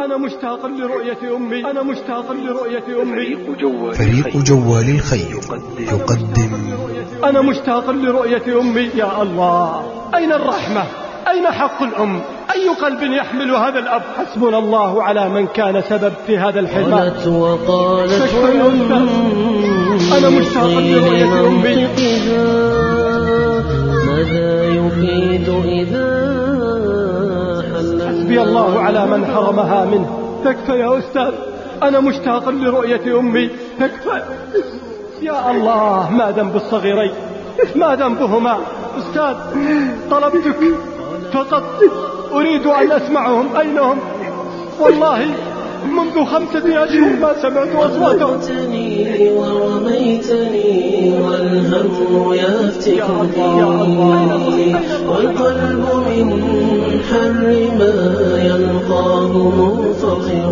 أنا مشتاق لرؤية أمي، أنا مشتاق لرؤية أمي. فريق جوال الخير يقدم أنا مشتاق لرؤية أمي. يا الله، أين الرحمة؟ أين حق الأم؟ أي قلب يحمل هذا الأب؟ حسبنا الله على من كان سبب في هذا الحرمان. قالت وقالت أنا مشتاق لرؤية أمي. ماذا يفيد إذا حسبي الله على من حرمها منه. تكفى يا أستاذ، أنا مشتاق لرؤية أمي. تكفى يا الله. ما ذنب الصغيرين؟ ما ذنبهما؟ أستاذ، طلبتك فقط، أريد أن أسمعهم. أين هم؟ والله منذ 5 أشهر ما سمعت أصواتهم. ورميتني ورميتني والهم يفتكني والقلب من حر ما يلقاه منفطر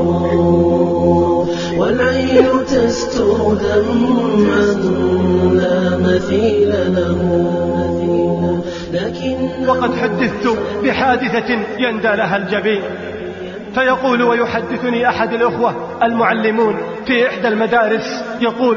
والعين تستر دمعا لا مثيل له. وقد حدثت بحادثة يندى لها الجبين، فيقول ويحدثني أحد الأخوة المعلمون في إحدى المدارس، يقول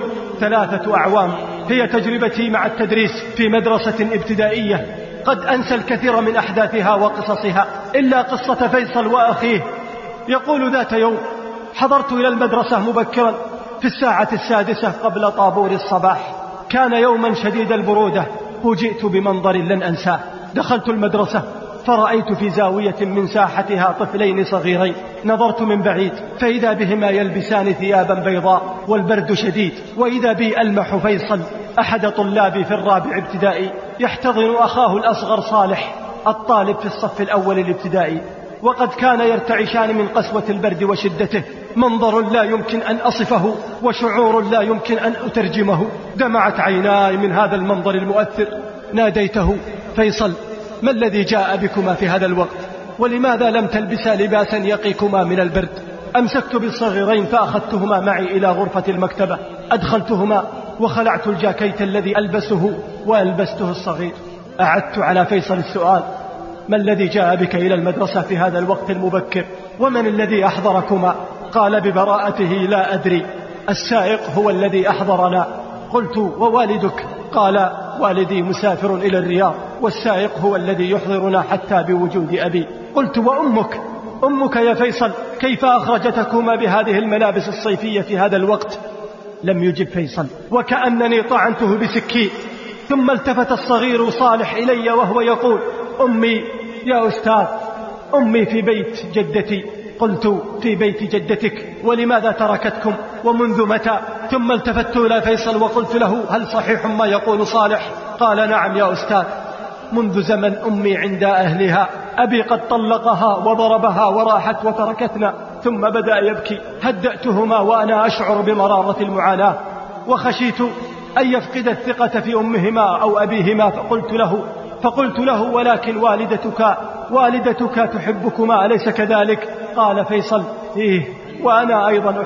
3 أعوام هي تجربتي مع التدريس في مدرسة ابتدائية، قد أنسى الكثير من أحداثها وقصصها إلا قصة فيصل وأخيه. يقول ذات يوم حضرت إلى المدرسة مبكرا في 6:00 قبل طابور الصباح. كان يوما شديد البرودة، فوجئت بمنظر لن أنساه. دخلت المدرسة فرأيت في زاوية من ساحتها طفلين صغيرين. نظرت من بعيد فإذا بهما يلبسان ثيابا بيضاء والبرد شديد، وإذا بي ألمح فيصل أحد طلابي في 4 ابتدائي يحتضن أخاه الأصغر صالح الطالب في الصف الأول الابتدائي، وقد كان يرتعشان من قسوة البرد وشدته. منظر لا يمكن أن أصفه وشعور لا يمكن أن أترجمه. دمعت عيناي من هذا المنظر المؤثر. ناديته: فيصل، ما الذي جاء بكما في هذا الوقت؟ ولماذا لم تلبسا لباسا يقيكما من البرد؟ أمسكت بالصغيرين فأخذتهما معي إلى غرفة المكتبة، أدخلتهما وخلعت الجاكيت الذي ألبسه وألبسته الصغير. أعدت على فيصل السؤال: ما الذي جاء بك إلى المدرسة في هذا الوقت المبكر؟ ومن الذي أحضركما؟ قال ببراءته: لا أدري، السائق هو الذي أحضرنا. قلت: ووالدك؟ قال: والدي مسافر إلى الرياض، والسائق هو الذي يحضرنا حتى بوجود أبي. قلت: وأمك؟ أمك يا فيصل كيف أخرجتكما بهذه الملابس الصيفية في هذا الوقت؟ لم يجب فيصل، وكأنني طعنته بسكين. ثم التفت الصغير صالح إلي وهو يقول: أمي يا أستاذ، أمي في بيت جدتي. قلت: في بيت جدتك؟ ولماذا تركتكم ومنذ متى؟ ثم التفت إلى فيصل وقلت له: هل صحيح ما يقول صالح؟ قال: نعم يا أستاذ، منذ زمن أمي عند أهلها، أبي قد طلقها وضربها وراحت وتركتنا. ثم بدأ يبكي. هدأتهما وأنا أشعر بمرارة المعاناة، وخشيت أن يفقد الثقة في أمهما أو أبيهما، فقلت له: ولكن والدتك تحبكما أليس كذلك؟ قال فيصل: إيه، وأنا أيضا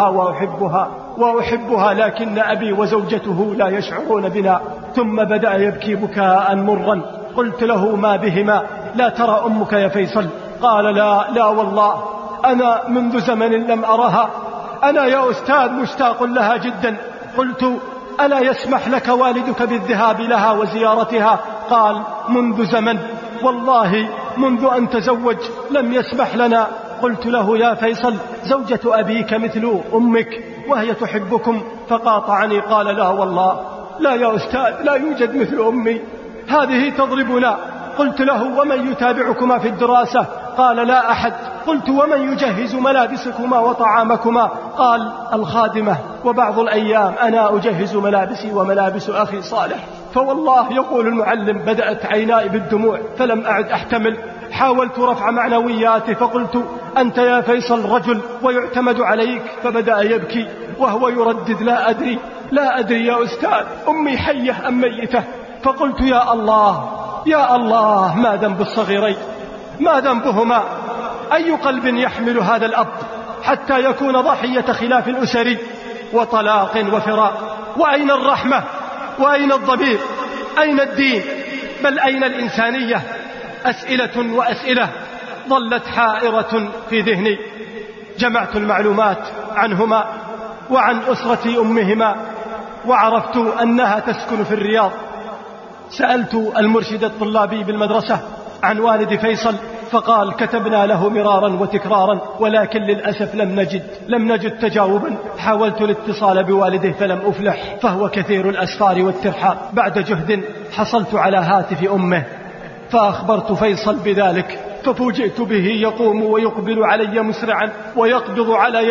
وأحبها لكن أبي وزوجته لا يشعرون بنا. ثم بدأ يبكي بكاء مرا. قلت له: ما بهما؟ لا ترى أمك يا فيصل؟ قال: لا والله، أنا منذ زمن لم أرها، أنا يا أستاذ مشتاق لها جدا. قلت: ألا يسمح لك والدك بالذهاب لها وزيارتها؟ قال: منذ زمن، والله منذ أن تزوج لم يسمح لنا. قلت له: يا فيصل، زوجة أبيك مثل أمك وهي تحبكم. فقاطعني قال: لا والله، لا يا أستاذ، لا يوجد مثل أمي، هذه تضربنا. قلت له: ومن يتابعكما في الدراسة؟ قال: لا أحد. قلت: ومن يجهز ملابسكما وطعامكما؟ قال: الخادمة، وبعض الأيام أنا أجهز ملابسي وملابس أخي صالح. فوالله يقول المعلم بدأت عيناي بالدموع فلم أعد أحتمل. حاولت رفع معنوياته فقلت: أنت يا فيصل رجل ويعتمد عليك. فبدأ يبكي وهو يردد: لا أدري يا أستاذ، أمي حية أم ميتة. فقلت: يا الله، ما ذنب الصغيرين؟ ما ذنبهما؟ أي قلب يحمل هذا الأب حتى يكون ضحية خلاف أسري وطلاق وفراق؟ وأين الرحمة؟ وأين الضمير؟ أين الدين؟ بل أين الإنسانية؟ أسئلة وأسئلة ظلت حائرة في ذهني. جمعت المعلومات عنهما وعن أسرة أمهما وعرفت أنها تسكن في الرياض. سألت المرشد الطلابي بالمدرسة عن والد فيصل فقال كتبنا له مرارا وتكرارا ولكن للأسف لم نجد تجاوبا. حاولت الاتصال بوالده فلم أفلح، فهو كثير الأسفار والترحال. بعد جهد حصلت على هاتف أمه فأخبرت فيصل بذلك، ففوجئت به يقوم ويقبل علي مسرعا ويقبض على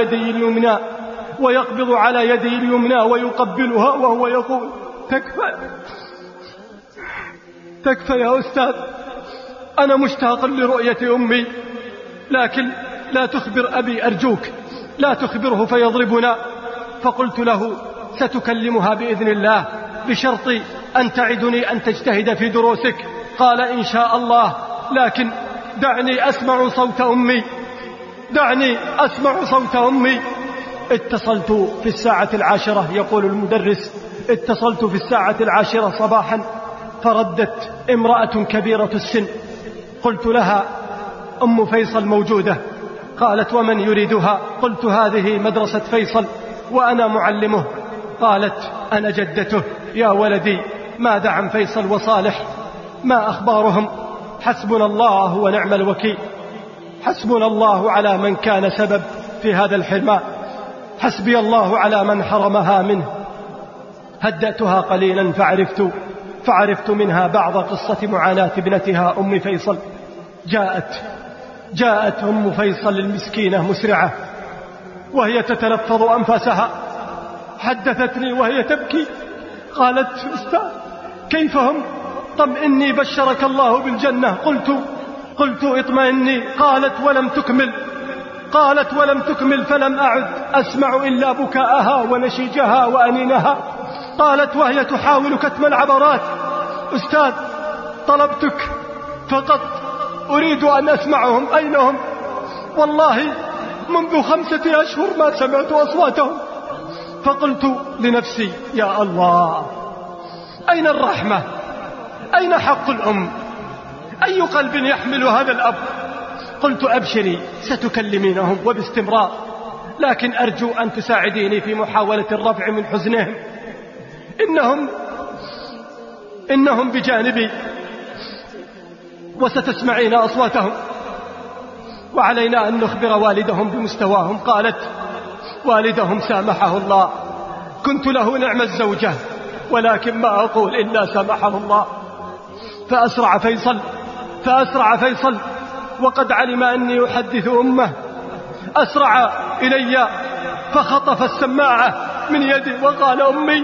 يدي اليمنى ويقبلها وهو يقول تكفى يا أستاذ، أنا مشتاق لرؤية أمي، لكن لا تخبر أبي أرجوك، لا تخبره فيضربنا. فقلت له ستكلمها بإذن الله بشرط أن تعدني أن تجتهد في دروسك. قال إن شاء الله، لكن دعني أسمع صوت أمي. اتصلت في 10:00 يقول المدرس، اتصلت في 10:00 صباحا فردت امرأة كبيرة السن. قلت لها أم فيصل موجودة. قالت ومن يريدها؟ قلت هذه مدرسة فيصل وأنا معلمه. قالت أنا جدته. يا ولدي ماذا عن فيصل وصالح؟ ما أخبارهم؟ حسبنا الله ونعم الوكيل، حسبنا الله على من كان سبب في هذا الحرمان، حسبي الله على من حرمها منه. هدأتها قليلا فعرفت منها بعض قصة معاناة ابنتها أم فيصل. جاءت أم فيصل المسكينة مسرعة وهي تتلفظ أنفاسها، حدثتني وهي تبكي. قالت أستاذ كيف هم؟ طمئني بشرك الله بالجنة. قلت اطمئني. قالت ولم تكمل فلم أعد أسمع إلا بكاءها ونشيجها وأنينها. قالت وهي تحاول كتم العبرات أستاذ طلبتك فقط أريد أن أسمعهم، أين هم؟ والله منذ 5 أشهر ما سمعت أصواتهم. فقلت لنفسي يا الله، أين الرحمة؟ أين حق الأم؟ أي قلب يحمل هذا الأب؟ قلت أبشري ستكلمينهم وباستمرار، لكن أرجو أن تساعديني في محاولة الرفع من حزنهم. إنهم بجانبي وستسمعين أصواتهم، وعلينا أن نخبر والدهم بمستواهم. قالت والدهم سامحه الله، كنت له نعم الزوجة، ولكن ما أقول إلا سامحه الله. فأسرع فيصل وقد علم أني أحدث أمه، أسرع إلي فخطف السماعة من يدي وقال أمي.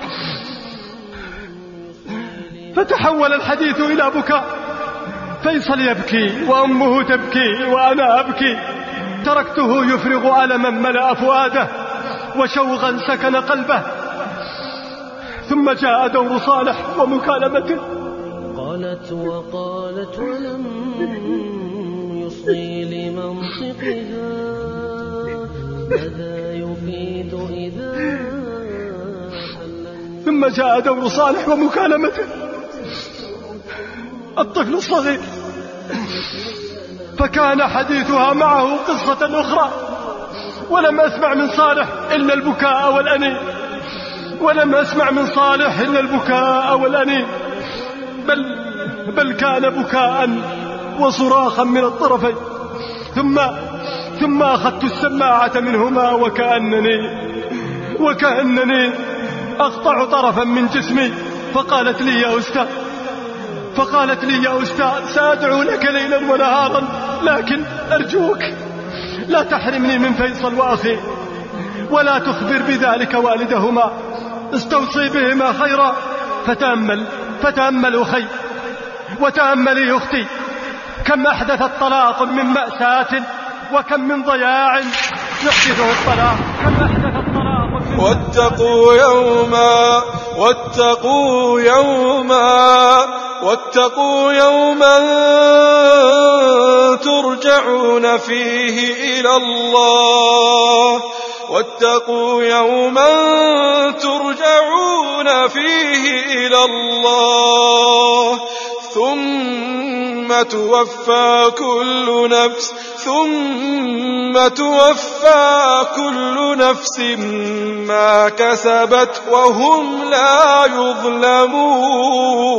فتحول الحديث إلى بكاء. فيصل يبكي وأمه تبكي وأنا أبكي. تركته يفرغ ألما ملأ فؤاده وشوقا سكن قلبه. ثم جاء دور صالح ومكالمته. قالت وقالت ولم يصغي لمنطقها، ماذا يفيد إذا ثم جاء دور صالح ومكالمته. الطفل الصغير، فكان حديثها معه قصة أخرى. ولم أسمع من صالح إلا البكاء والأنين، بل كان بكاء وصراخا من الطرفين. ثم أخذت السماعة منهما وكأنني أقطع طرفا من جسمي. فقالت لي يا أستاذ سأدعو لك ليلا ونهارا، لكن أرجوك لا تحرمني من فيصل وأخي، ولا تخبر بذلك والدهما، استوصي بهما خيرا. فتأمل أخي وتأملي أختي، كم أحدث الطلاق من مأساة وكم من ضياع يحدثه الطلاق. واتقوا يوما ترجعون فيه إلى الله، واتقوا يوما ترجعون فيه إلى الله ثم ثم توفى كل نفس ما كسبت وهم لا يظلمون.